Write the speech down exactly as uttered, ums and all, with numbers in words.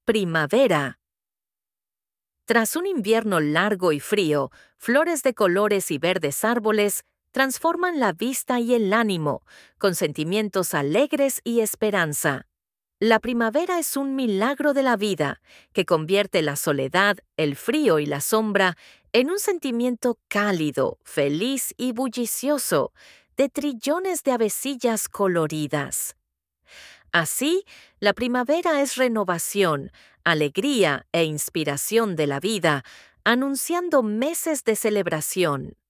Primavera. Tras un invierno largo y frío, flores de colores y verdes árboles transforman la vista y el ánimo, con sentimientos alegres y esperanza. La primavera es un milagro de la vida que convierte la soledad, el frío y la sombra en un sentimiento cálido, feliz y bullicioso, de trillones de avecillas coloridas. Así, la primavera es renovación, alegría e inspiración de la vida, anunciando meses de celebración.